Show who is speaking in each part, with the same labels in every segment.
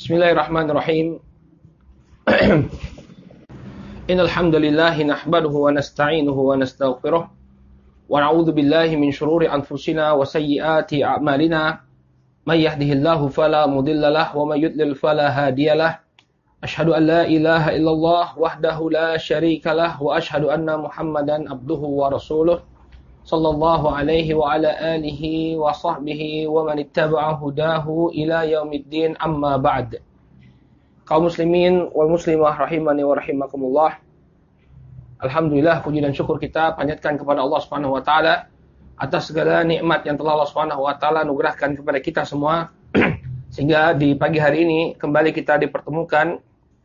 Speaker 1: Bismillahirrahmanirrahim. Innal hamdalillah nahmaduhu wa nasta'inuhu wa nastaghfiruh wa na'udzu billahi min shururi anfusina wa sayyiati a'malina. May yahdihillahu fala mudilla lahu wa may yudlil fala hadiyalah. Asyhadu an la ilaha illallah wahdahu la syarika lah wa asyhadu anna Muhammadan abduhu wa rasuluh sallallahu alaihi wa ala alihi wa sahbihi wa man ittaba'a hudahu ila yaumiddin, amma ba'd. Kaum muslimin wal muslimah rahimani wa rahimakumullah. Alhamdulillah, puji dan syukur kita panjatkan kepada Allah Subhanahu wa taala atas segala nikmat yang telah Allah Subhanahu wa taala anugerahkan kepada kita semua sehingga di pagi hari ini kembali kita dipertemukan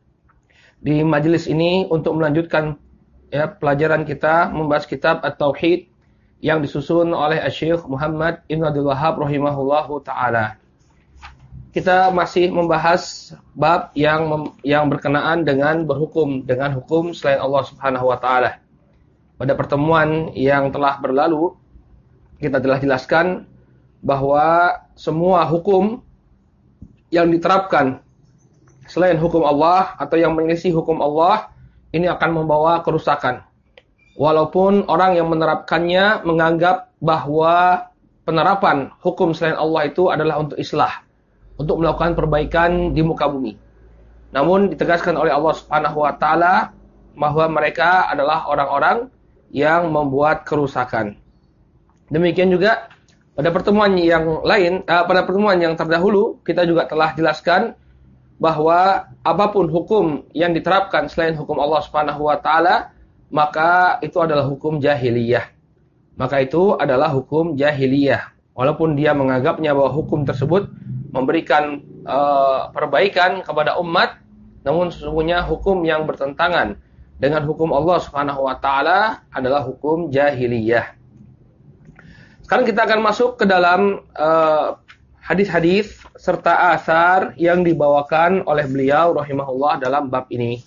Speaker 1: di majelis ini untuk melanjutkan pelajaran kita membahas kitab At-Tauhid yang disusun oleh Syekh Muhammad Ibn Abdul Wahhab rahimahullahu taala. Kita masih membahas bab yang berkenaan dengan berhukum dengan hukum selain Allah Subhanahu wa taala. Pada pertemuan yang telah berlalu kita telah jelaskan bahwa semua hukum yang diterapkan selain hukum Allah atau yang menyelisih hukum Allah ini akan membawa kerusakan. Walaupun orang yang menerapkannya menganggap bahwa penerapan hukum selain Allah itu adalah untuk islah, untuk melakukan perbaikan di muka bumi. Namun ditegaskan oleh Allah Subhanahu wa taala bahwa mereka adalah orang-orang yang membuat kerusakan. Demikian juga pada pertemuan yang lain, pada pertemuan yang terdahulu kita juga telah jelaskan bahwa apapun hukum yang diterapkan selain hukum Allah Subhanahu wa taala maka itu adalah hukum jahiliyah. Maka itu adalah hukum jahiliyah. Walaupun dia menganggapnya bahwa hukum tersebut memberikan perbaikan kepada umat, namun sesungguhnya hukum yang bertentangan dengan hukum Allah Subhanahu wa taala adalah hukum jahiliyah. Sekarang kita akan masuk ke dalam hadis-hadis serta asar yang dibawakan oleh beliau rahimahullah dalam bab ini.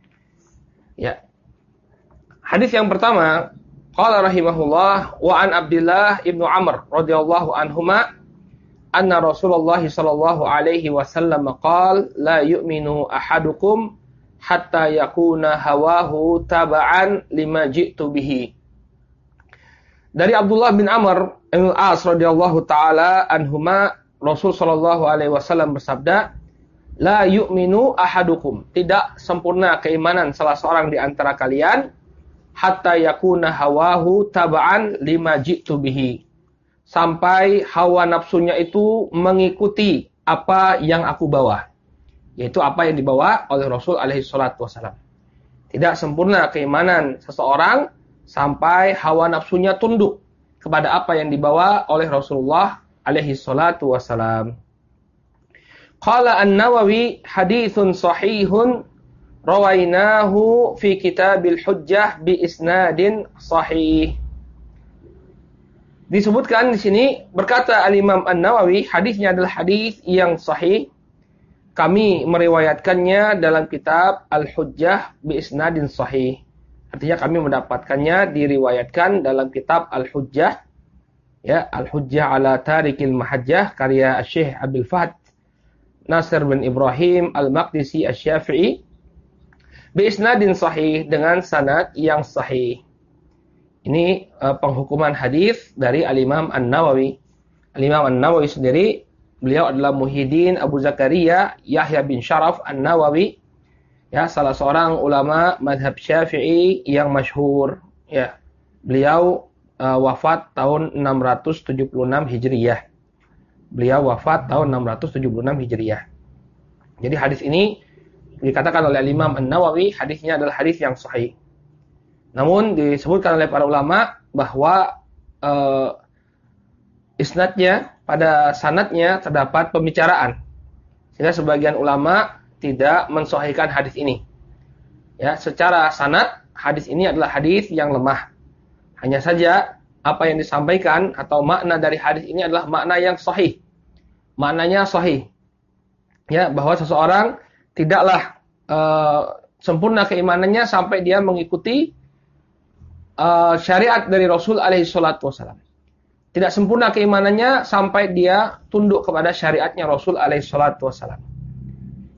Speaker 1: Ya. Hadis yang pertama, qala rahimahullah wa an Abdullah ibnu Amr radhiyallahu anhuma anna Rasulullah sallallahu alaihi wasallam qala la yu'minu ahadukum hatta yakuna hawahu taba'an lima ji'tu bihi. Dari Abdullah bin Amr bin Al-As radhiyallahu taala anhuma, Rasul sallallahu alaihi wasallam bersabda, la yu'minu ahadukum, tidak sempurna keimanan salah seorang di antara kalian hatta yakuna hawahu taba'an lima ji'tu bihi, sampai hawa nafsunya itu mengikuti apa yang aku bawa, yaitu apa yang dibawa oleh Rasul alaihi salatu wasallam. Tidak sempurna keimanan seseorang sampai hawa nafsunya tunduk kepada apa yang dibawa oleh Rasulullah alaihi salatu wasallam. Qala An-Nawawi haditsun sahihun rawainahu fi kitabil hujjah bi isnadin sahih. Disebutkan di sini, berkata Al-Imam An-Nawawi, hadisnya adalah hadis yang sahih. Kami meriwayatkannya dalam kitab Al-Hujjah bi isnadin sahih. Artinya kami mendapatkannya diriwayatkan dalam kitab Al-Hujjah, ya, Al-Hujjah ala Tarikil Mahajjah karya Syekh Abdul Fahd Nasir bin Ibrahim Al-Maqdisi Asy-Syafi'i bi isnadin sahih, dengan sanad yang sahih. Ini penghukuman hadis dari Al-Imam An-Nawawi. Al-Imam An-Nawawi sendiri, beliau adalah Muhyiddin Abu Zakaria Yahya bin Syaraf An-Nawawi, ya, salah seorang ulama mazhab Syafi'i yang masyhur, ya. Beliau wafat tahun 676 Hijriyah. Beliau wafat tahun 676 Hijriyah. Jadi hadis ini dikatakan oleh Imam An-Nawawi hadisnya adalah hadis yang sahih. Namun disebutkan oleh para ulama bahwa isnadnya, pada sanadnya terdapat pembicaraan, sehingga sebagian ulama tidak mensahihkan hadis ini. Ya, secara sanad hadis ini adalah hadis yang lemah. Hanya saja apa yang disampaikan atau makna dari hadis ini adalah makna yang sahih. Maknanya sahih. Ya, bahwa seseorang tidaklah sempurna keimanannya sampai dia mengikuti syariat dari Rasul alaihi salatu wasallam. Tidak sempurna keimanannya sampai dia tunduk kepada syariatnya Rasul alaihi salatu wasallam.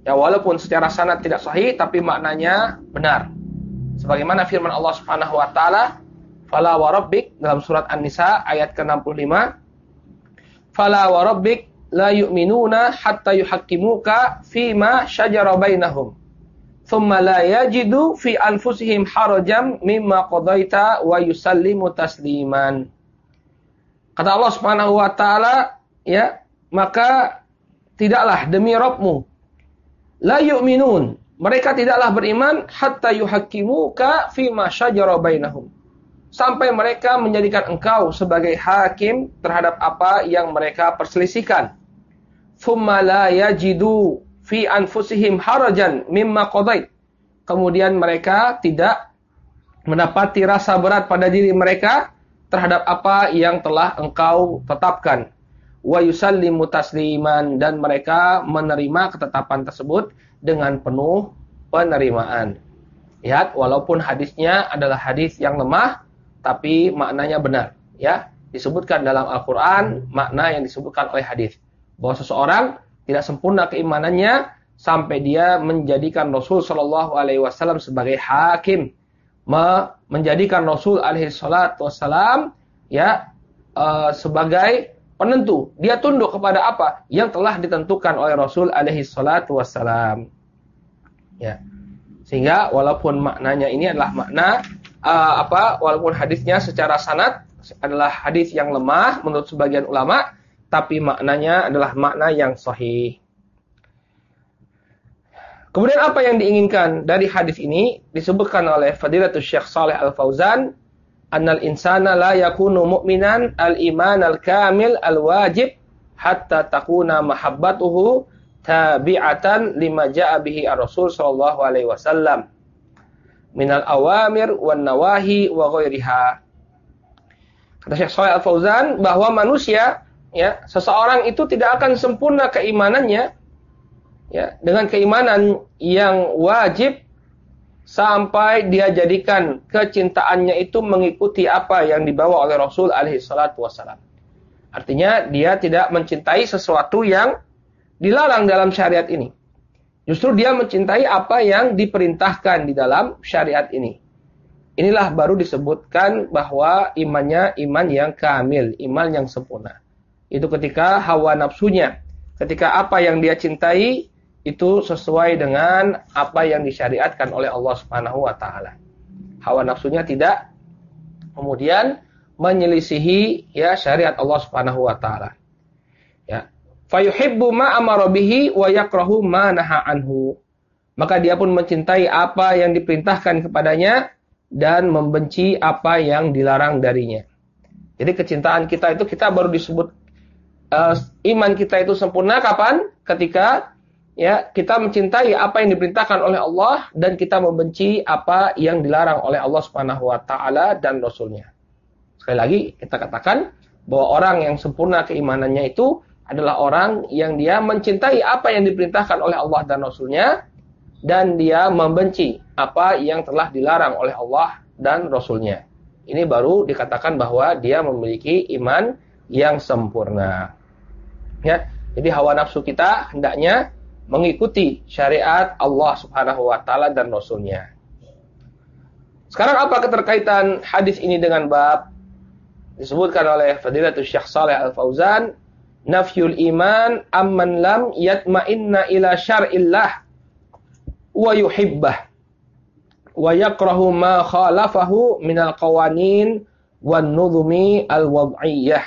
Speaker 1: Ya, walaupun secara sanad tidak sahih tapi maknanya benar. Sebagaimana firman Allah Subhanahu wa taala, "Fala wa rabbik" dalam surat An-Nisa ayat ke-65, "Fala wa rabbik la yu'minuna hatta yuhaqqimuka fima syajara bainahum. Tsumma la yajidu fi anfusihim harajan mimma qadaita wa yusallimu tasliman." Kata Allah Subhanahu wa taala, ya, maka tidaklah demi Rabbmu, la yu'minun, mereka tidaklah beriman hatta yuhaqqimuka fima syajara bainahum, sampai mereka menjadikan engkau sebagai hakim terhadap apa yang mereka perselisihkan. Tsumma la yajidu fi anfusihim harajan mimma qadait, kemudian mereka tidak mendapati rasa berat pada diri mereka terhadap apa yang telah engkau tetapkan. Wa yusallimu tasliman, dan mereka menerima ketetapan tersebut dengan penuh penerimaan. Lihat, walaupun hadisnya adalah hadis yang lemah, tapi maknanya benar. Ya, disebutkan dalam Al-Quran makna yang disebutkan oleh hadis, bahwa seseorang tidak sempurna keimanannya sampai dia menjadikan Rasul Shallallahu Alaihi Wasallam sebagai hakim, menjadikan Rasul Alaihi Wasallam ya sebagai penentu. Dia tunduk kepada apa yang telah ditentukan oleh Rasul Alaihi Wasallam. Ya, sehingga walaupun maknanya ini adalah makna walaupun hadisnya secara sanad adalah hadis yang lemah menurut sebagian ulama, tapi maknanya adalah makna yang sahih. Kemudian apa yang diinginkan dari hadis ini disebutkan oleh Fadilatul Syekh Shalih Al-Fauzan, annal insana la yakunu mu'minan al-iman al-kamil al-wajib hatta takuna mahabbatuhu tabi'atan lima ja'a bihi ar-Rasul sallallahu alaihi wasallam minal awamir wan nawahi wa ghairiha. Kata Syekh Shalih Al-Fauzan bahwa manusia, ya, seseorang itu tidak akan sempurna keimanannya, ya, dengan keimanan yang wajib sampai dia jadikan kecintaannya itu mengikuti apa yang dibawa oleh Rasul alaihi salatu wasallam. Artinya dia tidak mencintai sesuatu yang dilarang dalam syariat ini. Justru dia mencintai apa yang diperintahkan di dalam syariat ini. Inilah baru disebutkan bahwa imannya iman yang kamil, iman yang sempurna. Itu ketika hawa nafsunya, ketika apa yang dia cintai itu sesuai dengan apa yang disyariatkan oleh Allah Subhanahu wa taala. Hawa nafsunya tidak kemudian menyelisihi, ya, syariat Allah Subhanahu wa taala. Ya. Fayuhibbu ma amara bihi wa yakrahu ma naha anhu. Maka dia pun mencintai apa yang diperintahkan kepadanya dan membenci apa yang dilarang darinya. Jadi kecintaan kita itu, kita baru disebut iman kita itu sempurna kapan? Ketika, ya, kita mencintai apa yang diperintahkan oleh Allah dan kita membenci apa yang dilarang oleh Allah Subhanahu wa taala dan Rasulnya. Sekali lagi kita katakan bahwa orang yang sempurna keimanannya itu adalah orang yang dia mencintai apa yang diperintahkan oleh Allah dan Rasulnya, dan dia membenci apa yang telah dilarang oleh Allah dan Rasulnya. Ini baru dikatakan bahwa dia memiliki iman yang sempurna. Ya, jadi hawa nafsu kita hendaknya mengikuti syariat Allah Subhanahu wa taala dan Rasulnya. Sekarang apa keterkaitan hadis ini dengan bab? Disebutkan oleh Fadilatul Syekh Shalih Al-Fauzan, nafyul iman amman lam yatma'inna ila syar'illah wa yuhibbah wa yakrahu ma khalafahu minal qawanin wan nuzumi al-wad'iyyah.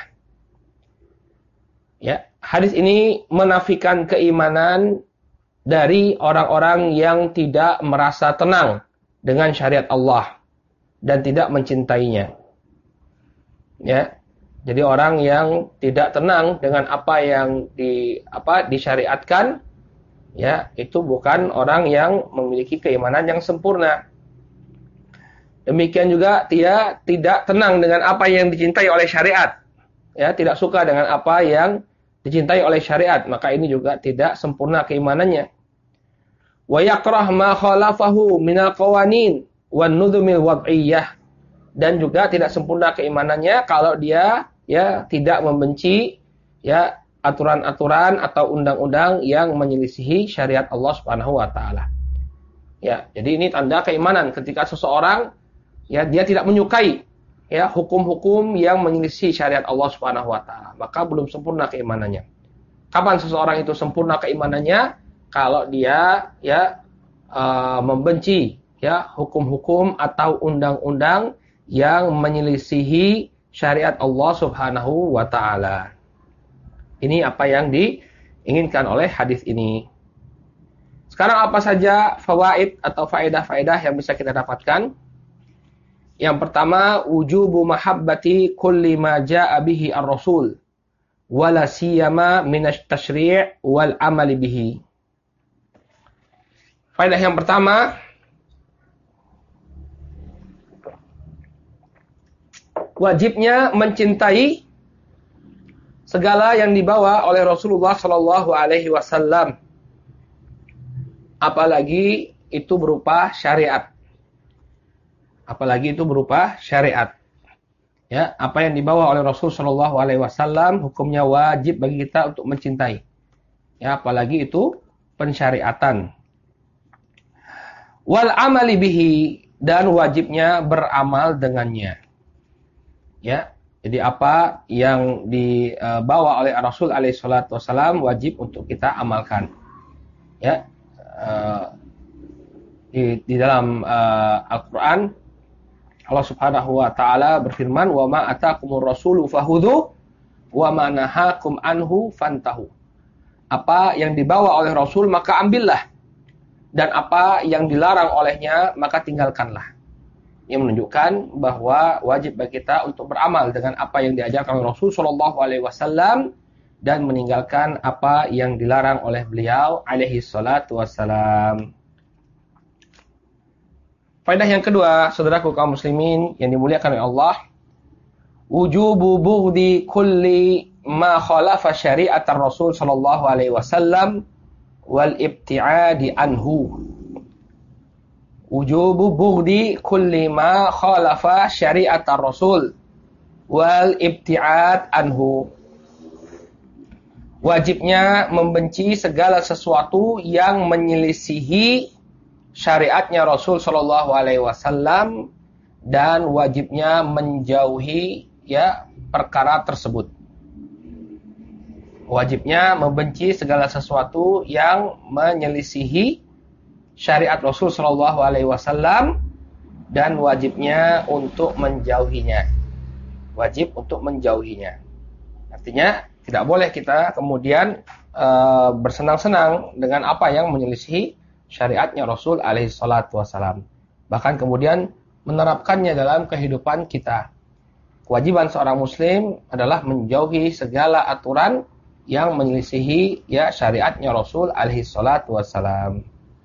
Speaker 1: Ya, hadis ini menafikan keimanan dari orang-orang yang tidak merasa tenang dengan syariat Allah dan tidak mencintainya. Ya. Jadi orang yang tidak tenang dengan apa yang disyariatkan, ya, itu bukan orang yang memiliki keimanan yang sempurna. Demikian juga dia tidak tenang dengan apa yang dicintai oleh syariat. Ya, tidak suka dengan apa yang dicintai oleh syariat, maka ini juga tidak sempurna keimanannya. Wa yakrah ma khalafahu minal qawanin wan nuzumil wad'iyyah. Dan juga tidak sempurna keimanannya kalau dia, ya, tidak membenci, ya, aturan-aturan atau undang-undang yang menyelisihi syariat Allah Subhanahu wa taala. Ya, jadi ini tanda keimanan ketika seseorang ya dia tidak menyukai ya hukum-hukum yang menyelisih syariat Allah Subhanahu wa taala, maka belum sempurna keimanannya. Kapan seseorang itu sempurna keimanannya? Kalau dia ya membenci ya hukum-hukum atau undang-undang yang menyelisihi syariat Allah Subhanahu wa taala. Ini apa yang diinginkan oleh hadis ini. Sekarang apa saja fawaid atau faedah-faedah yang bisa kita dapatkan? Yang pertama, wujubu mahabbati kulli ma jaa'a bihi ar-rasul wala siyama minasy tasyri' wal amali bihi. Faedah yang pertama, wajibnya mencintai segala yang dibawa oleh Rasulullah Shallallahu Alaihi Wasallam, apalagi itu berupa syariat. Apalagi itu berupa syariat. Ya, apa yang dibawa oleh Rasul Shallallahu Alaihi Wasallam hukumnya wajib bagi kita untuk mencintai. Ya, apalagi itu pensyariatan. Wal amali bihi, dan wajibnya beramal dengannya. Ya, jadi apa yang dibawa oleh Rasul Alaihi Wasallam wajib untuk kita amalkan. Ya, di dalam Al-Quran Allah Subhanahu wa taala berfirman, "Wa ma atakumur rasulu fahudhu wa ma nahakum anhu fantahu." Apa yang dibawa oleh Rasul maka ambillah, dan apa yang dilarang olehnya maka tinggalkanlah. Ini menunjukkan bahwa wajib bagi kita untuk beramal dengan apa yang diajarkan oleh Rasul sallallahu alaihi wasallam dan meninggalkan apa yang dilarang oleh beliau alaihi salatu wassalam. Faedah yang kedua, saudaraku kaum muslimin yang dimuliakan oleh Allah, wujubu bughdi kulli ma khalafa syari'atar Rasul sallallahu alaihi wasallam wal ibti'adi anhu. Wujubu bughdi kulli ma khalafa syari'atar Rasul wal ibti'ad anhu. Wajibnya membenci segala sesuatu yang menyelisihi syariatnya Rasul Shallallahu Alaihi Wasallam, dan wajibnya menjauhi ya perkara tersebut. Wajibnya membenci segala sesuatu yang menyelisihi syariat Rasul Shallallahu Alaihi Wasallam, dan wajibnya untuk menjauhinya. Wajib untuk menjauhinya. Artinya tidak boleh kita kemudian bersenang-senang dengan apa yang menyelisihi syariatnya Rasul alaihi salatu wassalam. Bahkan kemudian menerapkannya dalam kehidupan kita. Kewajiban seorang muslim adalah menjauhi segala aturan yang menyelisihi ya syariatnya Rasul alaihi salatu wassalam.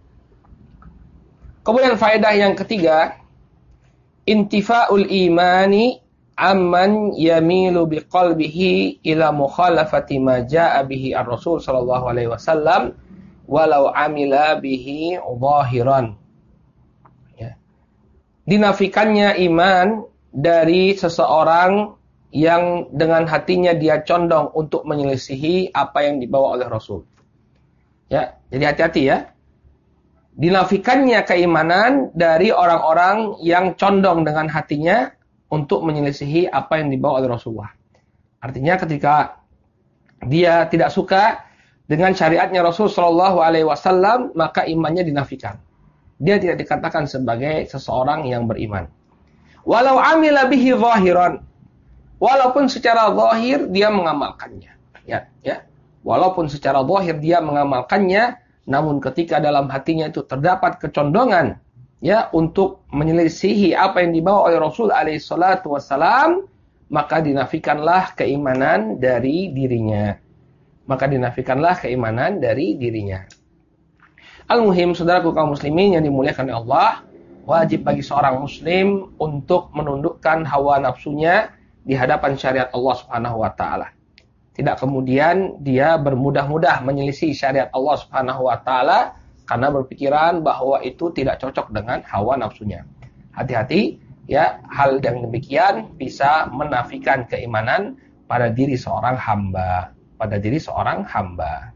Speaker 1: Kemudian faedah yang ketiga, intifa'ul imani amman yamilu biqalbihi ila mukhalafati ma jaa'a bihi ar-Rasul sallallahu alaihi wasallam walau amila bihi zahiran. Ya. Dinafikannya iman dari seseorang yang dengan hatinya dia condong untuk menyelisihi apa yang dibawa oleh Rasul. Ya, jadi hati-hati ya. Dinafikannya keimanan dari orang-orang yang condong dengan hatinya untuk menyelisihi apa yang dibawa oleh Rasulullah. Artinya ketika dia tidak suka dengan syariatnya Rasul Shallallahu Alaihi Wasallam, maka imannya dinafikan. Dia tidak dikatakan sebagai seseorang yang beriman. Walau amila bihi zahiran, walaupun secara zahir dia mengamalkannya. Ya. Walaupun secara zahir dia mengamalkannya, namun ketika dalam hatinya itu terdapat kecondongan ya untuk menyelisihi apa yang dibawa oleh Rasul Alaihi Salatu Wassalam, maka dinafikanlah keimanan dari dirinya. Maka dinafikanlah keimanan dari dirinya. Al-muhim, saudaraku kaum muslimin yang dimuliakan oleh Allah, wajib bagi seorang muslim untuk menundukkan hawa nafsunya di hadapan syariat Allah Subhanahu wa taala. Tidak kemudian dia bermudah-mudah menyelisih syariat Allah Subhanahu wa taala karena berpikiran bahwa itu tidak cocok dengan hawa nafsunya. Hati-hati ya, hal yang demikian bisa menafikan keimanan pada diri seorang hamba. pada diri seorang hamba.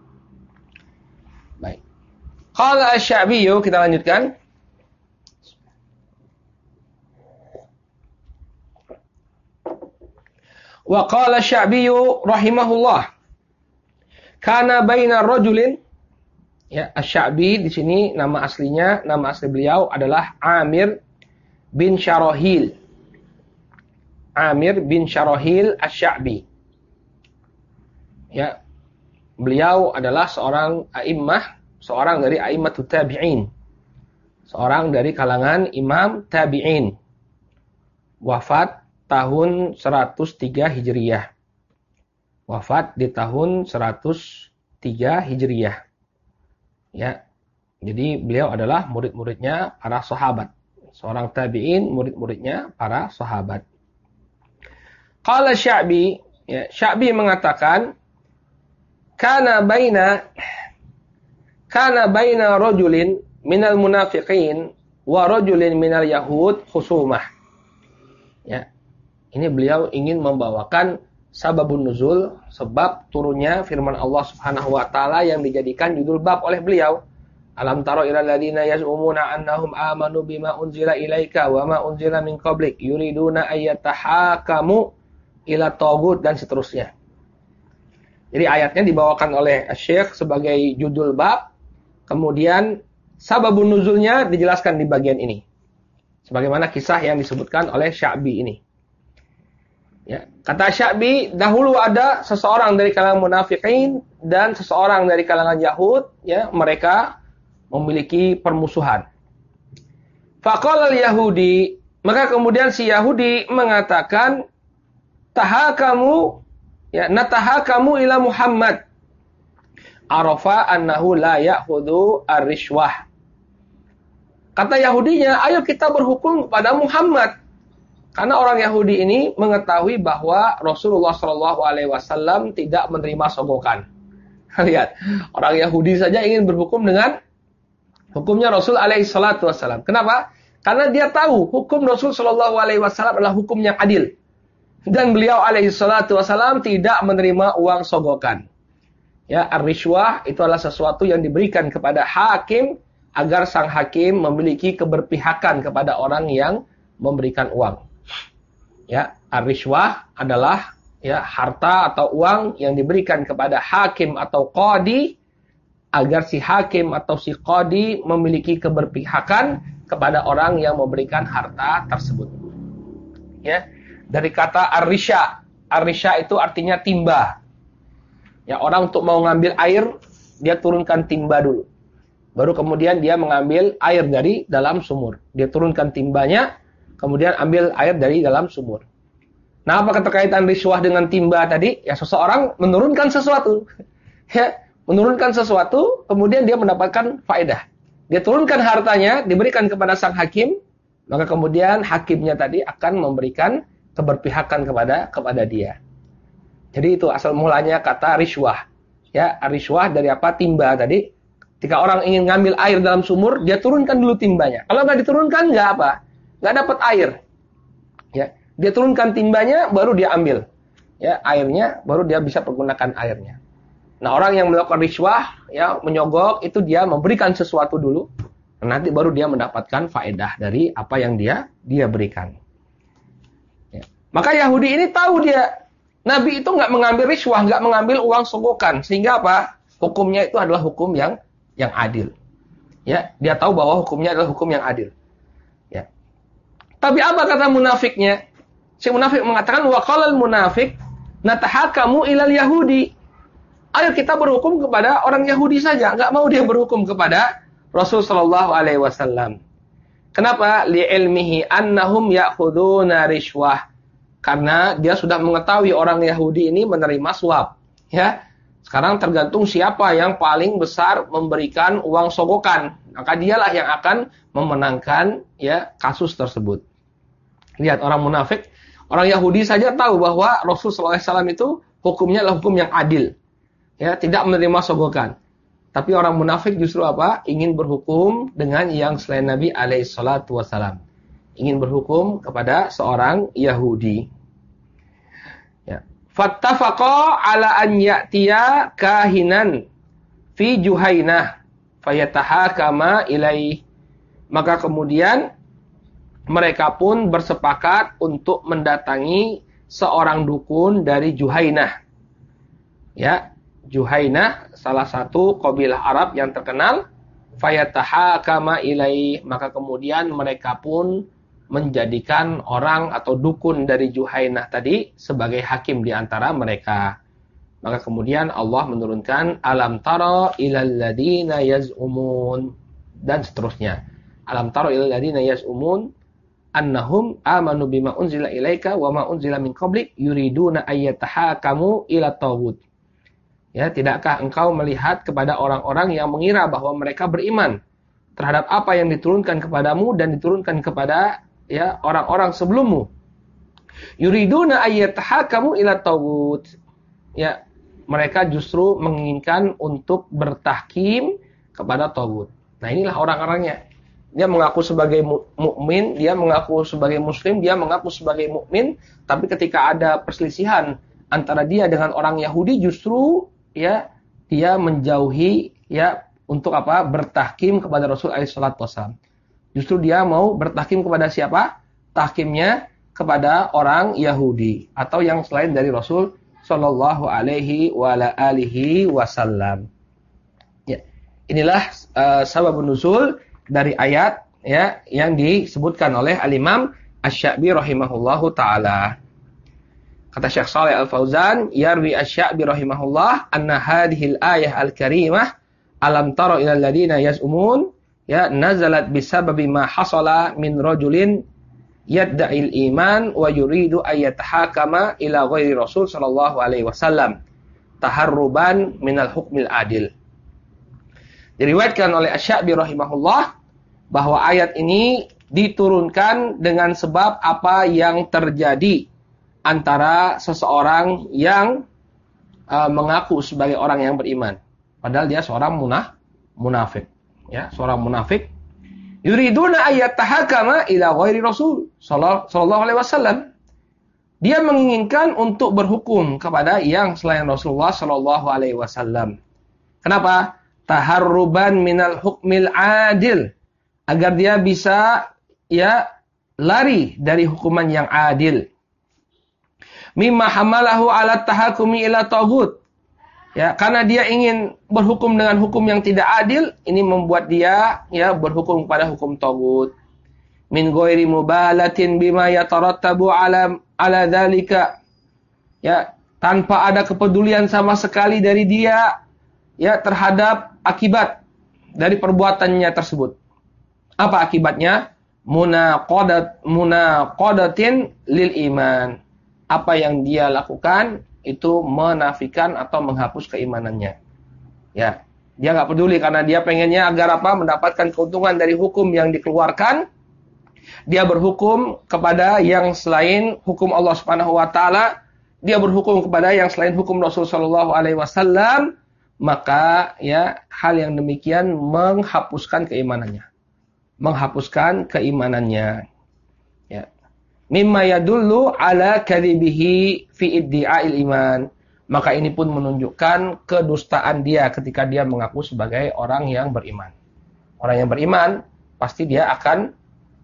Speaker 1: Baik. Qala Asy-Sya'bi, kita lanjutkan. Wa qala Asy-Sya'bi rahimahullah, kana baina rajulin, ya, Asy-Sya'bi di sini nama asli beliau adalah Amir bin Syarahil. Amir bin Syarahil Asy-Sya'bi. Ya, beliau adalah seorang a'immah, seorang dari a'immatut tabi'in. Seorang dari kalangan imam tabi'in. Wafat tahun 103 Hijriyah. Wafat di tahun 103 Hijriyah. Ya. Jadi beliau adalah murid-muridnya para sahabat. Seorang tabi'in, murid-muridnya para sahabat. Qala Sya'bi, ya, Sya'bi mengatakan, kana baina rajulin minal munafiqin wa rajulin minal yahud khusumah. Ya. Ini beliau ingin membawakan sababun nuzul, sebab turunnya firman Allah Subhanahu wa taala yang dijadikan judul bab oleh beliau. Alam tara ilal ladzina yaz'umuna annahum amanu bima unzila ilaika wa ma unzila min qablik yuriduna ayyatahakamu ila taghut, dan seterusnya. Jadi ayatnya dibawakan oleh Syekh sebagai judul bab, kemudian sababun nuzulnya dijelaskan di bagian ini. Sebagaimana kisah yang disebutkan oleh Sya'bi ini. Ya, kata Sya'bi, dahulu ada seseorang dari kalangan munafiqin dan seseorang dari kalangan Yahud, ya, mereka memiliki permusuhan. Faqala al-Yahudi, maka kemudian si Yahudi mengatakan, tahakamu, ya, natahakamu ila Muhammad. Arafa annahu la ya'khudhu ar-rishwah. Kata Yahudinya, ayo kita berhukum kepada Muhammad. Karena orang Yahudi ini mengetahui bahwa Rasulullah SAW tidak menerima sogokan. Lihat, orang Yahudi saja ingin berhukum dengan hukumnya Rasul SAW. Kenapa? Karena dia tahu hukum Rasul SAW adalah hukum yang adil. Dan beliau SAW tidak menerima uang sogokan. Ya, ar-rishwah itu adalah sesuatu yang diberikan kepada hakim agar sang hakim memiliki keberpihakan kepada orang yang memberikan uang. Ya, ar-rishwah adalah, ya, harta atau uang yang diberikan kepada hakim atau qadi agar si hakim atau si qadi memiliki keberpihakan kepada orang yang memberikan harta tersebut. Ya, dari kata ar-risha. Ar-risha itu artinya timba. Ya, orang untuk mau ngambil air, dia turunkan timba dulu. Baru kemudian dia mengambil air dari dalam sumur. Dia turunkan timbanya, kemudian ambil air dari dalam sumur. Nah, apa keterkaitan riswah dengan timba tadi? Ya, seseorang menurunkan sesuatu. Ya, menurunkan sesuatu, kemudian dia mendapatkan faedah. Dia turunkan hartanya, diberikan kepada sang hakim, maka kemudian hakimnya tadi akan memberikan keberpihakan kepada dia. Jadi itu asal mulanya kata riswah. Ya, riswah dari apa? Timba tadi. Ketika orang ingin ngambil air dalam sumur, dia turunkan dulu timbanya. Kalau nggak diturunkan, nggak apa? Nggak dapat air. Ya, dia turunkan timbanya, baru dia ambil. Ya, airnya, baru dia bisa pergunakan airnya. Nah, orang yang melakukan riswah, ya, menyogok, itu dia memberikan sesuatu dulu. Nanti baru dia mendapatkan faedah dari apa yang dia berikan. Ya. Maka Yahudi ini tahu dia, Nabi itu nggak mengambil riswah, nggak mengambil uang sogokan. Sehingga apa? Hukumnya itu adalah hukum yang adil. Ya, dia tahu bahwa hukumnya adalah hukum yang adil. Ya. Tapi apa kata munafiknya? Si munafik mengatakan, wa qalal munafik natahakamu ilal yahudi. Ayo kita berhukum kepada orang Yahudi saja, nggak mau dia berhukum kepada Rasul sallallahu alaihi wasallam. Kenapa? Li'ilmihi annahum ya'khuduna rishwah. Karena dia sudah mengetahui orang Yahudi ini menerima suap. Ya. Sekarang tergantung siapa yang paling besar memberikan uang sogokan. Maka dialah yang akan memenangkan, ya, kasus tersebut. Lihat, orang munafik, orang Yahudi saja tahu bahwa Rasul sallallahu alaihi wasallam itu hukumnya adalah hukum yang adil. Ya, tidak menerima sogokan. Tapi orang munafik justru apa? Ingin berhukum dengan yang selain Nabi alaihi salatu wasallam. Ingin berhukum kepada seorang Yahudi. Ya. Fattafaqa ala an ya'tiya kahinan fi Juhainah fayatahakama ilaih. Maka kemudian mereka pun bersepakat untuk mendatangi seorang dukun dari Juhainah. Ya, Juhainah salah satu kabilah Arab yang terkenal. Fayatahakama ilaih. Maka kemudian mereka pun menjadikan orang atau dukun dari Juhainah tadi sebagai hakim di antara mereka. Maka kemudian Allah menurunkan alam tara ilal ladina yaz'umun dan seterusnya. Alam tara ilal ladina yaz'umun annahum amanu bima unzila ilaika wa ma unzila min qablik yuriduna ayyatahakamu ila taghut. Ya, tidakkah engkau melihat kepada orang-orang yang mengira bahwa mereka beriman terhadap apa yang diturunkan kepadamu dan diturunkan kepada ya orang-orang sebelummu. Yuriduna ayyatahakamu ila taghut. Ya, mereka justru menginginkan untuk bertahkim kepada taghut. Nah, inilah orang-orangnya. Dia mengaku sebagai mukmin, dia mengaku sebagai muslim, dia mengaku sebagai mukmin, tapi ketika ada perselisihan antara dia dengan orang Yahudi justru ya dia menjauhi ya untuk apa? Bertahkim kepada Rasul alaihi salatu wasallam. Justru dia mau bertahkim kepada siapa? Tahkimnya kepada orang Yahudi atau yang selain dari Rasul sallallahu alaihi wa ala alihi wasallam. Ya. Inilah sababun nuzul dari ayat ya yang disebutkan oleh Al-Imam Asy-Sya'bi rahimahullahu taala. Kata Syekh Shalih Al-Fauzan, yarwi Asy-Sya'bi rahimahullah anna hadhil ayah al-karimah alam tara ilal ladina yaz'umun ya nazalat bisababi ma hasala min rajulin yadda'il iman wa yuridu ayyatahakama ila ghairi Rasul sallallahu alaihi wasallam taharruban minal hukmil adil. Diriwayatkan oleh Asy-Sya'bi rahimahullah bahwa ayat ini diturunkan dengan sebab apa yang terjadi antara seseorang yang mengaku sebagai orang yang beriman padahal dia seorang munafik ya, seorang munafik yuriduna ayyatahakama ila ghairi Rasul sallallahu alaihi wasallam. Dia menginginkan untuk berhukum kepada yang selain Rasulullah sallallahu alaihi wasallam. Kenapa? Taharruban minal hukmil adil, agar dia bisa ya lari dari hukuman yang adil. Mimma hamalahu ala tahakumi ila taghut. Ya, karena dia ingin berhukum dengan hukum yang tidak adil, ini membuat dia ya berhukum kepada hukum taghut. Min ghairi mubalatin bima yatarattabu ala dzalika. Ya, tanpa ada kepedulian sama sekali dari dia ya terhadap akibat dari perbuatannya tersebut. Apa akibatnya? Munaqadatin lil iman. Apa yang dia lakukan itu menafikan atau menghapus keimanannya. Ya, dia nggak peduli karena dia pengennya agar apa? Mendapatkan keuntungan dari hukum yang dikeluarkan. Dia berhukum kepada yang selain hukum Allah Subhanahu wa taala, dia berhukum kepada yang selain hukum Rasul sallallahu alaihi wasallam, maka ya hal yang demikian menghapuskan keimanannya. Menghapuskan keimanannya. Ya. Mimma yadullu ala kadhibihi fi iddi'ail iman. Maka ini pun menunjukkan kedustaan dia ketika dia mengaku sebagai orang yang beriman. Orang yang beriman pasti dia akan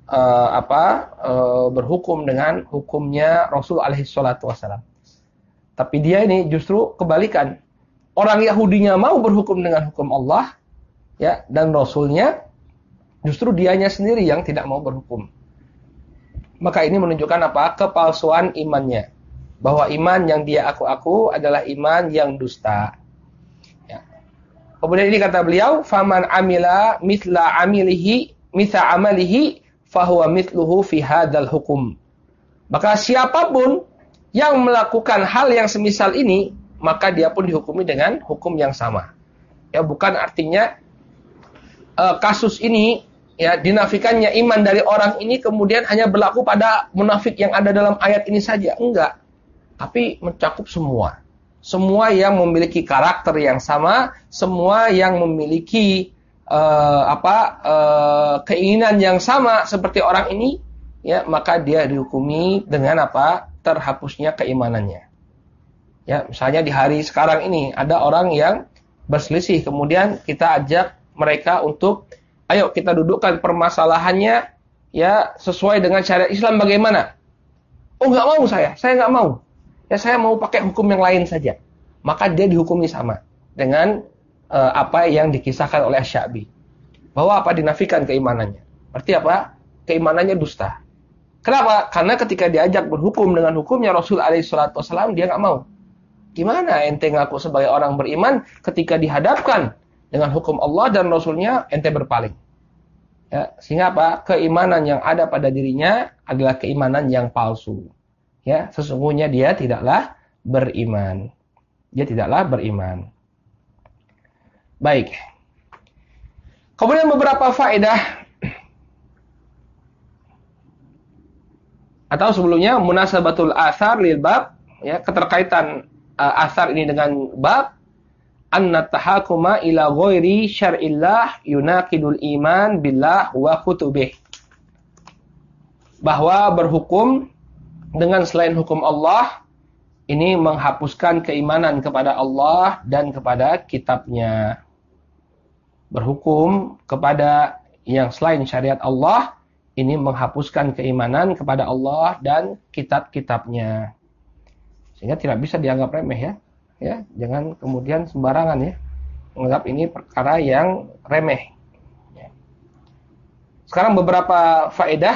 Speaker 1: berhukum dengan hukumnya Rasul alaihi salatu wasallam. Tapi dia ini justru kebalikan. Orang Yahudinya mau berhukum dengan hukum Allah ya dan Rasulnya, justru dianya sendiri yang tidak mau berhukum. Maka ini menunjukkan apa? Kepalsuan imannya. Bahwa iman yang dia aku-aku adalah iman yang dusta. Ya. Kemudian ini kata beliau, faman amila mithla amalihi fahuwa mithluhu fi hadzal hukum. Maka siapapun yang melakukan hal yang semisal ini, maka dia pun dihukumi dengan hukum yang sama. Ya, bukan artinya kasus ini ya dinafikannya iman dari orang ini kemudian hanya berlaku pada munafik yang ada dalam ayat ini saja. Enggak. Tapi mencakup semua. Semua yang memiliki karakter yang sama, semua yang memiliki keinginan yang sama seperti orang ini, ya maka dia dihukumi dengan apa? Terhapusnya keimanannya. Ya, misalnya di hari sekarang ini ada orang yang berselisih, kemudian kita ajak mereka untuk, ayo kita dudukkan permasalahannya ya sesuai dengan syariat Islam bagaimana? Oh nggak mau saya nggak mau. Ya saya mau pakai hukum yang lain saja. Maka dia dihukumi sama dengan apa yang dikisahkan oleh Asy-Sya'bi. Bahwa apa? Dinafikan keimanannya. Berarti apa? Keimanannya dusta. Kenapa? Karena ketika diajak berhukum dengan hukumnya Rasul SAW, dia nggak mau. Gimana ente ngaku sebagai orang beriman ketika dihadapkan dengan hukum Allah dan Rasulnya ente berpaling? Ya, sehingga apa? Keimanan yang ada pada dirinya adalah keimanan yang palsu. Ya, sesungguhnya dia tidaklah beriman. Dia tidaklah beriman. Baik. Kemudian beberapa faedah atau sebelumnya munasabatul athar lil bab, ya, keterkaitan asar ini dengan bab anna tahakuma ila ghairi syar'illah yunaqidul iman billah wa kutubih. Bahwa berhukum dengan selain hukum Allah ini menghapuskan keimanan kepada Allah dan kepada kitabnya. Berhukum kepada yang selain syariat Allah ini menghapuskan keimanan kepada Allah dan kitab-kitabnya. Sehingga tidak bisa dianggap remeh ya. Ya, jangan kemudian sembarangan ya menganggap ini perkara yang remeh. Ya. Sekarang beberapa faedah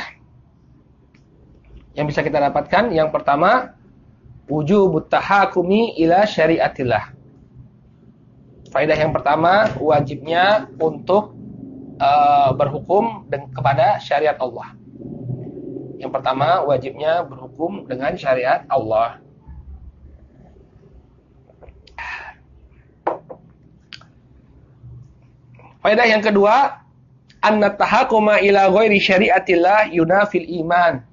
Speaker 1: yang bisa kita dapatkan. Yang pertama, wujubut tahakumi ila syariatillah. Faedah yang pertama, wajibnya untuk berhukum kepada syariat Allah. Yang pertama, wajibnya berhukum dengan syariat Allah. Faedah yang kedua, anna tahakuma ila ghairi syariatillah yunafil iman.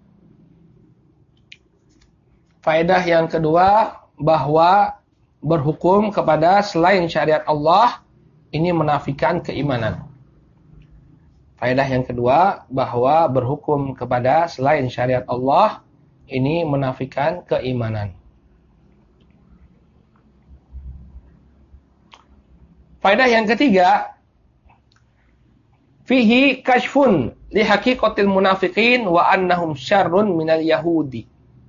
Speaker 1: Faedah yang kedua, bahwa berhukum kepada selain syariat Allah ini menafikan keimanan. Faedah yang kedua, bahwa berhukum kepada selain syariat Allah ini menafikan keimanan. Faedah yang ketiga, fihi kashfun li haqiqatil munafiqin wa annahum syarrun minal yahudi.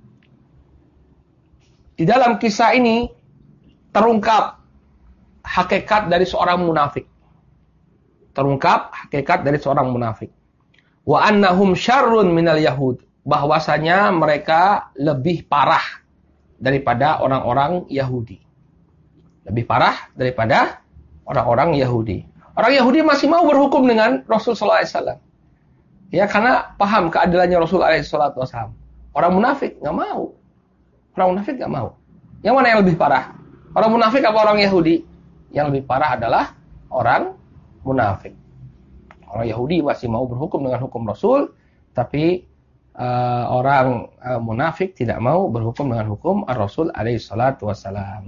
Speaker 1: Di dalam kisah ini terungkap hakikat dari seorang munafik. Terungkap hakikat dari seorang munafik. Wa annahum syarrun minal yahud. Bahwasanya mereka lebih parah daripada orang-orang Yahudi. Lebih parah daripada orang-orang Yahudi. Orang Yahudi masih mau berhukum dengan Rasul SAW. Ya, karena paham keadilannya Rasul SAW. Orang munafik nggak mau. Orang munafik nggak mau. Yang mana yang lebih parah? Orang munafik apa orang Yahudi? Yang lebih parah adalah orang munafik. Orang Yahudi masih mau berhukum dengan hukum Rasul, tapi orang munafik tidak mau berhukum dengan hukum Ar-Rasul SAW.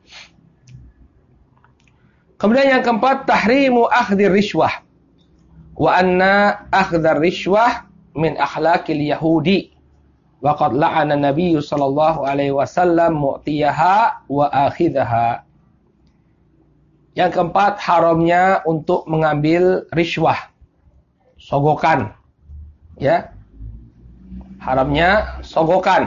Speaker 1: Kemudian yang keempat, tahrimu akhdhir rishwah. Wa anna akhdhar rishwah min akhlaqil yahudi. Wa qad la'ana Nabi sallallahu alaihi wasallam mu'tiyaha wa akhidhaha. Yang keempat, haramnya untuk mengambil rishwah. Sogokan. Ya. Haramnya sogokan.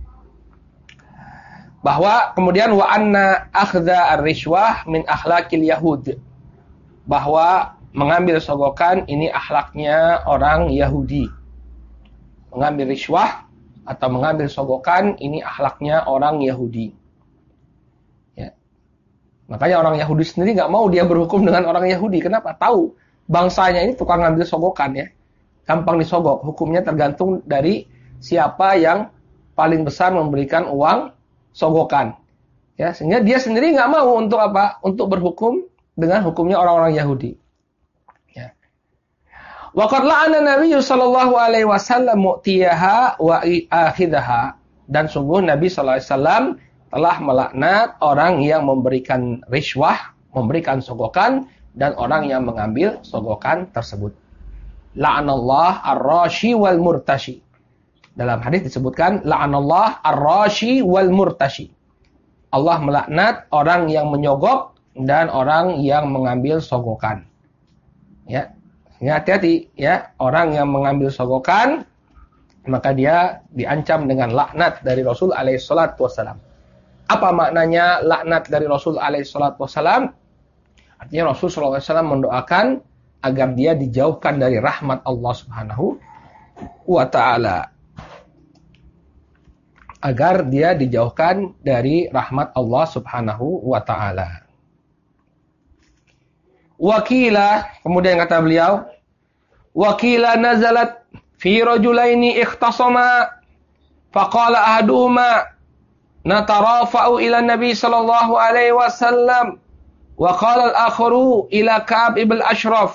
Speaker 1: Bahwa kemudian wa anna akhdha ar-rishwah min akhlaqil yahud. Bahwa mengambil sogokan ini akhlaknya orang Yahudi. Mengambil rishwah atau mengambil sogokan ini akhlaknya orang Yahudi. Ya. Makanya orang Yahudi sendiri nggak mau dia berhukum dengan orang Yahudi. Kenapa? Tahu bangsanya ini tukang ngambil sogokan ya. Gampang disogok. Hukumnya tergantung dari siapa yang paling besar memberikan uang sogokan. Ya, sehingga dia sendiri nggak mau untuk apa? Untuk berhukum dengan hukumnya orang-orang Yahudi. Ya. Wa qad la'ana Nabi sallallahu alaihi wasallam mu'tiyaha wa akhidhaha. Dan sungguh Nabi sallallahu alaihi wasallam telah melaknat orang yang memberikan rishwah, memberikan sogokan, dan orang yang mengambil sogokan tersebut. La'anallah ar-rashi wal murtashi. Dalam hadis disebutkan la'anallah ar-rashi wal murtashi. Allah melaknat orang yang menyogok dan orang yang mengambil sogokan. Ya, hati-hati ya, orang yang mengambil sogokan maka dia diancam dengan laknat dari Rasul alaihi salatu wasallam. Apa maknanya laknat dari Rasul alaihi salatu wasallam? Artinya Rasul sallallahu alaihi wasallam mendoakan agar dia dijauhkan dari rahmat Allah Subhanahu wa taala. Agar dia dijauhkan dari rahmat Allah Subhanahu wa taala. Wakila, kemudian kata beliau, wakila nazalat fi rajulaini ikhtasama faqala ahaduhuma natarafa'u ila Nabi sallallahu alaihi wasallam wa qala al-akharu ila Ka'ab ibn Ashraf.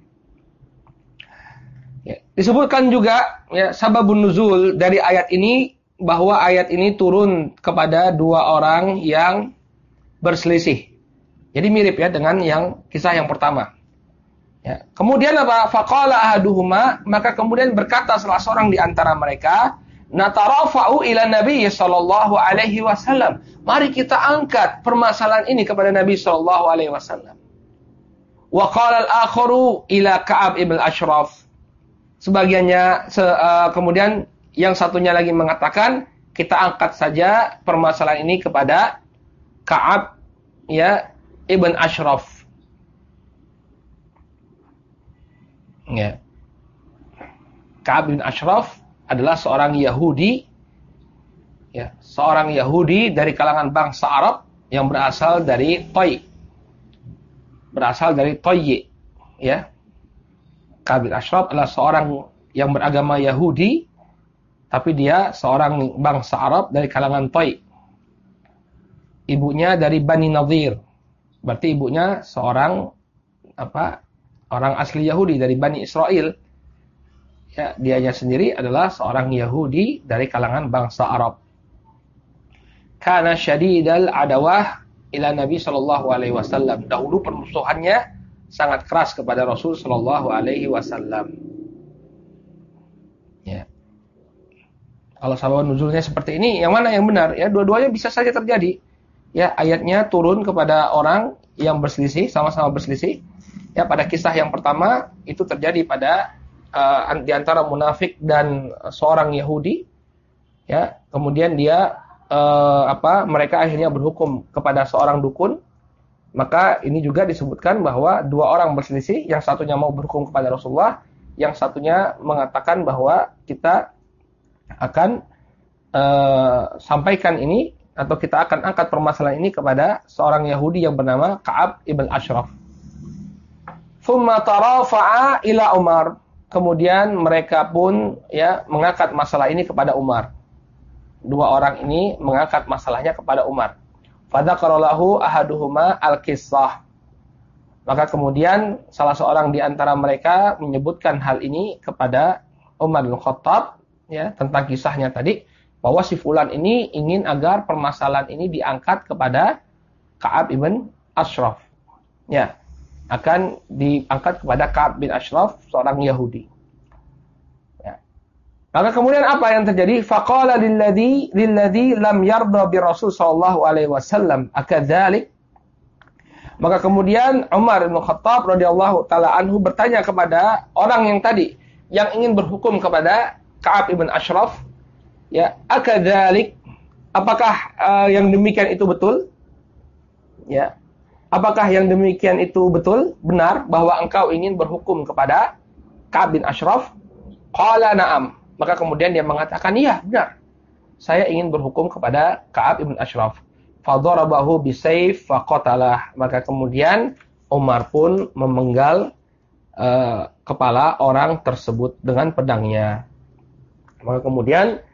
Speaker 1: Ya, disebutkan juga ya sababun nuzul dari ayat ini, bahwa ayat ini turun kepada dua orang yang berselisih. Jadi mirip ya dengan yang kisah yang pertama. Ya. Kemudian apa? Faqala ahaduhuma, maka kemudian berkata salah seorang di antara mereka, natarafa'u ila Nabi sallallahu alaihi wasallam. Mari kita angkat permasalahan ini kepada Nabi sallallahu alaihi wasallam. Wa qala al-akharu ila Ka'ab ibn Ashraf. Sebagiannya kemudian yang satunya lagi mengatakan, kita angkat saja permasalahan ini kepada Ka'ab ya ibn Ashraf. Ya. Ka'ab bin Ashraf adalah seorang Yahudi, ya, seorang Yahudi dari kalangan bangsa Arab yang berasal dari Toy, ya. Ka'ab bin Ashraf adalah seorang yang beragama Yahudi, tapi dia seorang bangsa Arab dari kalangan Toy. Ibunya dari Bani Nadir, berarti ibunya seorang orang asli Yahudi dari Bani Israel. Ya, dianya sendiri adalah seorang Yahudi dari kalangan bangsa Arab. Kana syadidal adawah ila Nabi sallallahu alaihi wasallam. Dahulu permusuhannya sangat keras kepada Rasul sallallahu alaihi wasallam. Ya. Kalau sabab nuzulnya seperti ini, yang mana yang benar? Ya, dua-duanya bisa saja terjadi. Ya, ayatnya turun kepada orang yang berselisih, sama-sama berselisih. Ya, pada kisah yang pertama itu terjadi pada di antara munafik dan seorang Yahudi. Ya, kemudian dia mereka akhirnya berhukum kepada seorang dukun. Maka ini juga disebutkan bahwa dua orang berselisih, yang satunya mau berhukum kepada Rasulullah, yang satunya mengatakan bahwa kita akan sampaikan ini, atau kita akan angkat permasalahan ini kepada seorang Yahudi yang bernama Ka'ab ibn Ashraf. Thumma tarafa'a ila Umar. Kemudian mereka pun ya mengangkat masalah ini kepada Umar. Dua orang ini mengangkat masalahnya kepada Umar. Fadzakara lahu ahaduhuma al-qissah. Maka kemudian salah seorang di antara mereka menyebutkan hal ini kepada Umar bin Khattab, ya, tentang kisahnya tadi, bahwa si fulan ini ingin agar permasalahan ini diangkat kepada Ka'ab ibn Ashraf. Ya, akan diangkat kepada Ka'ab bin Ashraf, seorang Yahudi. Ya. Maka kemudian apa yang terjadi? Faqala lilladzi lam yarda bi Rasul sallallahu alaihi wasallam akadzalik. Maka kemudian Umar bin Khattab radhiyallahu taala anhu bertanya kepada orang yang tadi yang ingin berhukum kepada Ka'ab ibn Ashraf, ya, akadzalik, apakah yang demikian itu betul? Ya. Apakah yang demikian itu betul, benar, bahwa engkau ingin berhukum kepada Ka'ab bin Ashraf? Qala na'am. Maka kemudian dia mengatakan, iya, benar. Saya ingin berhukum kepada Ka'ab bin Ashraf. Fadharabahu bisayf faqatalah. Maka kemudian Umar pun memenggal kepala orang tersebut dengan pedangnya. Maka kemudian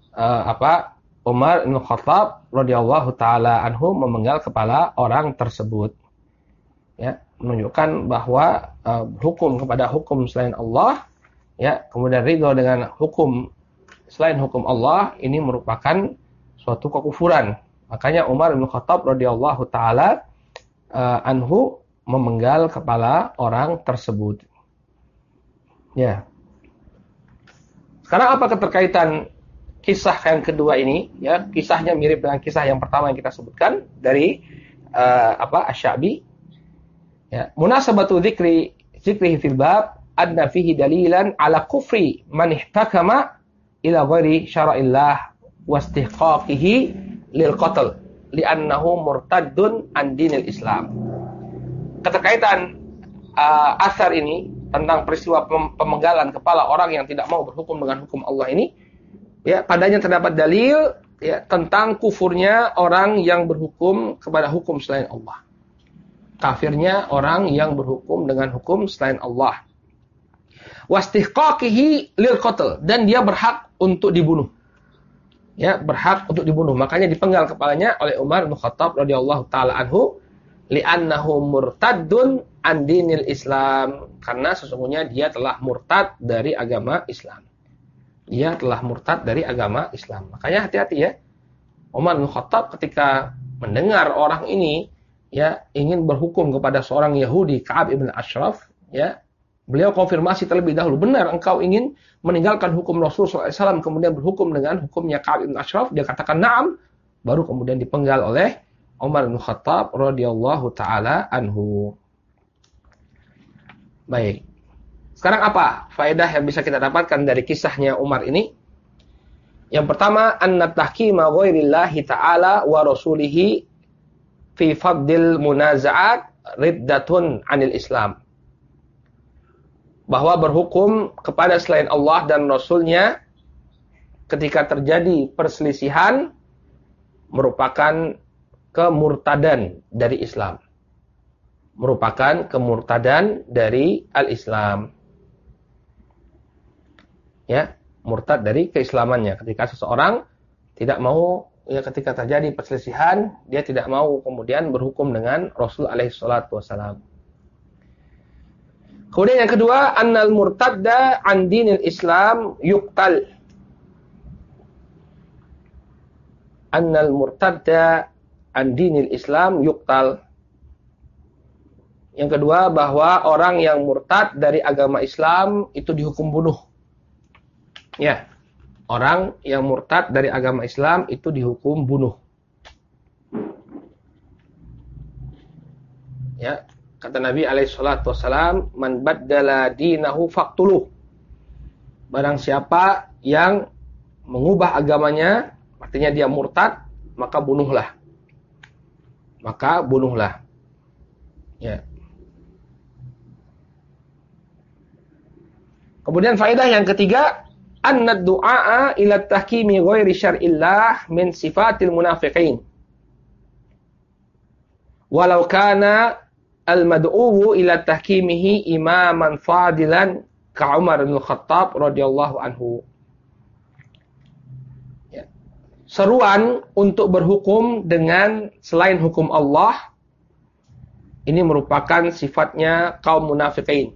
Speaker 1: Umar bin Khattab radhiyallahu taala anhu memenggal kepala orang tersebut. Ya, menunjukkan bahwa hukum kepada hukum selain Allah, ya, kemudian ridho dengan hukum selain hukum Allah, ini merupakan suatu kekufuran. Makanya Umar bin Khattab radhiyallahu taala anhu memenggal kepala orang tersebut. Ya. Sekarang apa keterkaitan kisah yang kedua ini, ya, kisahnya mirip dengan kisah yang pertama yang kita sebutkan dari Asy-Sya'bi. Ya, munasabatu dzikrihi fil bab anna fihi dalilan ala kufri man ihtakama ila ghairi syara'illah wa istihqaqihi lil qatl li'annahu murtaddun an dinil Islam. Keterkaitan asar ini tentang peristiwa pemenggalan kepala orang yang tidak mau berhukum dengan hukum Allah ini, ya, padanya terdapat dalil, ya, tentang kufurnya orang yang berhukum kepada hukum selain Allah. Kafirnya orang yang berhukum dengan hukum selain Allah. Wastihqaqihi lil qatl, dan dia berhak untuk dibunuh. Ya, berhak untuk dibunuh. Makanya dipenggal kepalanya oleh Umar bin Khattab radhiyallahu taala anhu, li'annahu murtaddun an dinil Islam, karena sesungguhnya dia telah murtad dari agama Islam. Dia telah murtad dari agama Islam. Makanya hati-hati, ya. Umar bin Khattab ketika mendengar orang ini, ya, ingin berhukum kepada seorang Yahudi, Ka'ab ibn Ashraf, ya, beliau konfirmasi terlebih dahulu, benar engkau ingin meninggalkan hukum Rasulullah SAW kemudian berhukum dengan hukumnya Ka'ab ibn Ashraf? Dia katakan na'am, baru kemudian dipenggal oleh Umar bin Khattab radhiyallahu taala anhu. Baik. Sekarang apa faedah yang bisa kita dapatkan dari kisahnya Umar ini? Yang pertama, anna tahkima ghairillahi ta'ala wa rasulihi fi fadil munaza'at riddatun anil Islam. Bahwa berhukum kepada selain Allah dan Rasulnya ketika terjadi perselisihan merupakan kemurtadan dari Islam. Merupakan kemurtadan dari al-Islam. Ya, murtad dari keislamannya. Ketika seseorang tidak mau, ya, ketika terjadi perselisihan, dia tidak mau kemudian berhukum dengan Rasul alaihi salatu wassalam. Kemudian yang kedua, annal murtadda an dinil Islam yuqtal. Annal murtadda an dinil Islam yuqtal. Yang kedua, bahwa orang yang murtad dari agama Islam itu dihukum bunuh. Ya, orang yang murtad dari agama Islam itu dihukum bunuh. Ya, kata Nabi alaihi salatu wassalam, man baddala dinahu faqtuluh. Barang siapa yang mengubah agamanya, artinya dia murtad, maka bunuhlah. Maka bunuhlah. Ya. Kemudian faedah yang ketiga, anna du'a ila tahkimi ghairi syar'illah min sifatil munafiqin. Walau kana al-mad'u ila tahkimihi imaman fadilan ka Umar bin Khattab radhiyallahu anhu. Ya. Seruan untuk berhukum dengan selain hukum Allah ini merupakan sifatnya kaum munafiqin.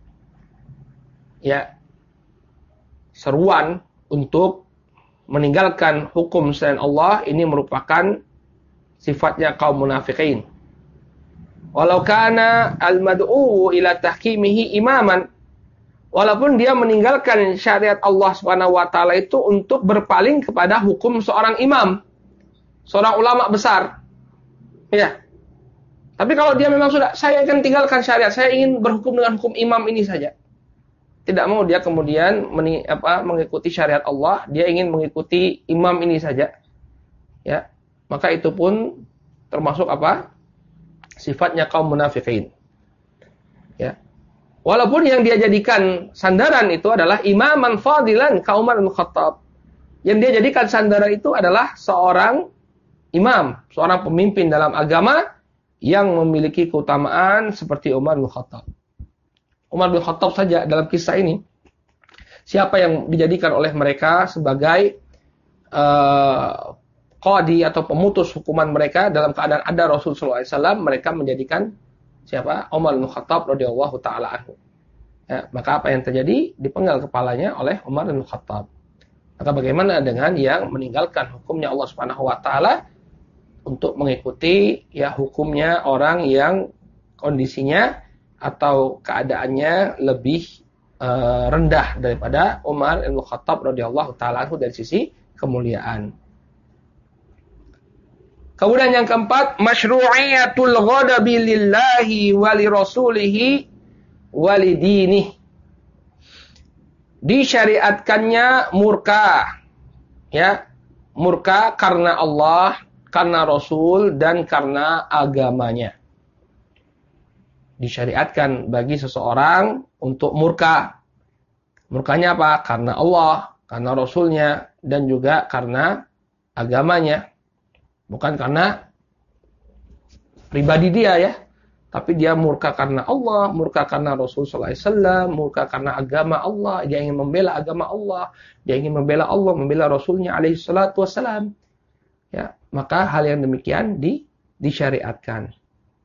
Speaker 1: Ya, seruan untuk meninggalkan hukum selain Allah ini merupakan sifatnya kaum munafiqin. Walau kana al-mad'u ila tahkimihi imaman, walaupun dia meninggalkan syariat Allah Subhanahu wa taala itu untuk berpaling kepada hukum seorang imam, seorang ulama besar. Ya. Tapi kalau dia memang sudah, saya akan tinggalkan syariat, saya ingin berhukum dengan hukum imam ini saja. Tidak mau dia kemudian mengikuti syariat Allah, dia ingin mengikuti imam ini saja. Ya, maka itu pun termasuk apa? Sifatnya kaum munafiqin. Ya. Walaupun yang dia jadikan sandaran itu adalah imaman fadilan ka Umar bin Khattab. Yang dia jadikan sandaran itu adalah seorang imam, seorang pemimpin dalam agama yang memiliki keutamaan seperti Umar bin Khattab. Umar bin Khattab saja dalam kisah ini, siapa yang dijadikan oleh mereka sebagai qadi atau pemutus hukuman mereka dalam keadaan ada Rasulullah SAW, mereka menjadikan siapa? Umar bin Khattab radhiyallahu taala anhu. Ya, maka apa yang terjadi? Dipenggal kepalanya oleh Umar bin Khattab. Maka bagaimana dengan yang meninggalkan hukumnya Allah Subhanahu wa taala untuk mengikuti ya hukumnya orang yang kondisinya atau keadaannya lebih rendah daripada Umar bin Khattab radhiyallahu taala anhu dari sisi kemuliaan. Kemudian yang keempat, masyru'iyatul ghadabi lillahi wa li rasulihi wa li dinih. Disyariatkannya murka. Ya, murka karena Allah, karena Rasul, dan karena agamanya. Disyariatkan bagi seseorang untuk murka. Murkanya apa? Karena Allah, karena Rasulnya, dan juga karena agamanya. Bukan karena pribadi dia ya, tapi dia murka karena Allah, murka karena Rasul sallallahu alaihi wasallam, murka karena agama Allah. Dia ingin membela agama Allah, dia ingin membela Allah, membela Rasulnya alaihi salatu wassalam. Ya, maka hal yang demikian disyariatkan.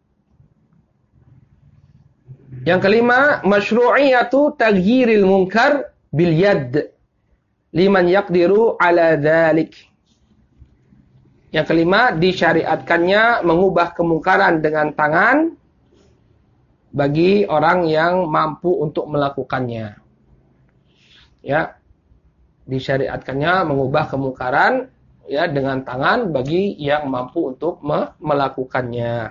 Speaker 1: Yang kelima, masyru'iyatu taghyiril munkar bil yad liman yaqdiru ala dzalik. Yang kelima, disyariatkannya mengubah kemungkaran dengan tangan bagi orang yang mampu untuk melakukannya. Ya, disyariatkannya mengubah kemungkaran ya dengan tangan bagi yang mampu untuk melakukannya.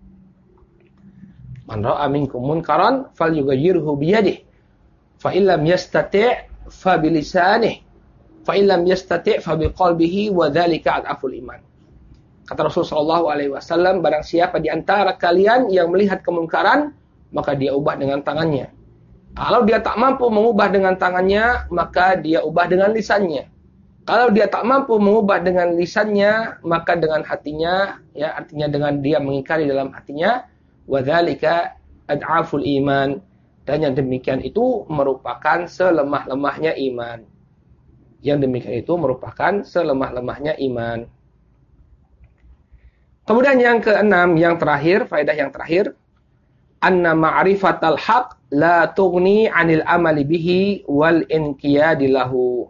Speaker 1: Man ra'a minkum munkaran falyughayyirhu biyadihi fa illam yastati' fa bilisanihi fa illam yastati' fa biqalbihi wa dzalika ad'aful iman. Kata Rasul sallallahu alaihi wasallam, barang siapa di antara kalian yang melihat kemungkaran, maka dia ubah dengan tangannya. Kalau dia tak mampu mengubah dengan tangannya, maka dia ubah dengan lisannya. Kalau dia tak mampu mengubah dengan lisannya, maka dengan hatinya, ya artinya dengan dia mengingkari dalam hatinya, wa dzalika ad'aful iman. Dan yang demikian itu merupakan selemah-lemahnya iman. Yang demikian itu merupakan selemah-lemahnya iman. Kemudian yang keenam, yang terakhir, faedah yang terakhir, anna ma'rifatal haq la tughni 'anil amali bihi wal inqiyadi lahu.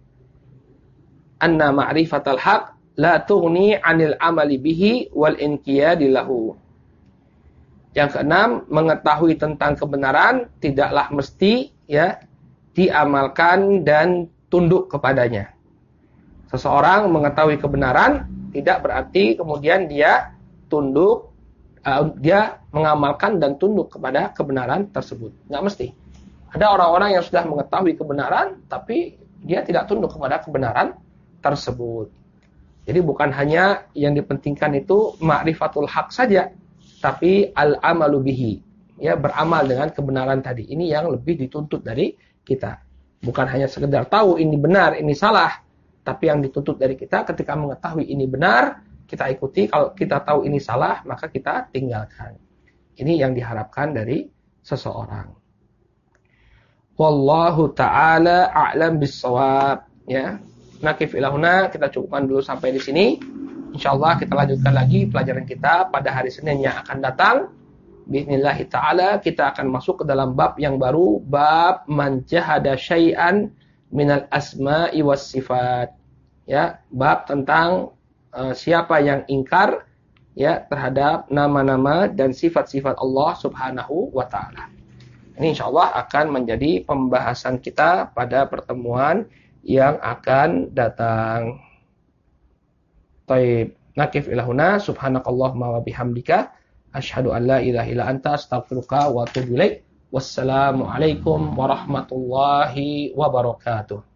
Speaker 1: Anna ma'rifatal haq la tughni 'anil amali bihi wal inqiyadi lahu. Yang keenam, mengetahui tentang kebenaran tidaklah mesti ya diamalkan dan tunduk kepadanya. Seseorang mengetahui kebenaran tidak berarti kemudian dia tunduk, dia mengamalkan dan tunduk kepada kebenaran tersebut. Nggak mesti. Ada orang-orang yang sudah mengetahui kebenaran, tapi dia tidak tunduk kepada kebenaran tersebut. Jadi bukan hanya yang dipentingkan itu ma'rifatul haq saja, tapi al-amalu bihi. Ya, beramal dengan kebenaran tadi. Ini yang lebih dituntut dari kita. Bukan hanya sekedar tahu ini benar, ini salah. Tapi yang dituntut dari kita ketika mengetahui ini benar, kita ikuti. Kalau kita tahu ini salah, maka kita tinggalkan. Ini yang diharapkan dari seseorang. Wallahu ta'ala a'lam bis-shawab. Ya. Nakif ilahuna, kita cukupkan dulu sampai di sini. InsyaAllah kita lanjutkan lagi pelajaran kita pada hari Senin yang akan datang. Bismillahi ta'ala, kita akan masuk ke dalam bab yang baru. Bab man jahada syai'an minal asma'i was sifat. Ya, bab tentang siapa yang ingkar ya terhadap nama-nama dan sifat-sifat Allah Subhanahu wa taala. Ini insyaallah akan menjadi pembahasan kita pada pertemuan yang akan datang. Taib, nakif ilahuna subhanakallahumma wa bihamdika asyhadu an la ilaha illa anta astaghfiruka wa atubu ilaik. Wassalamualaikum warahmatullahi wabarakatuh.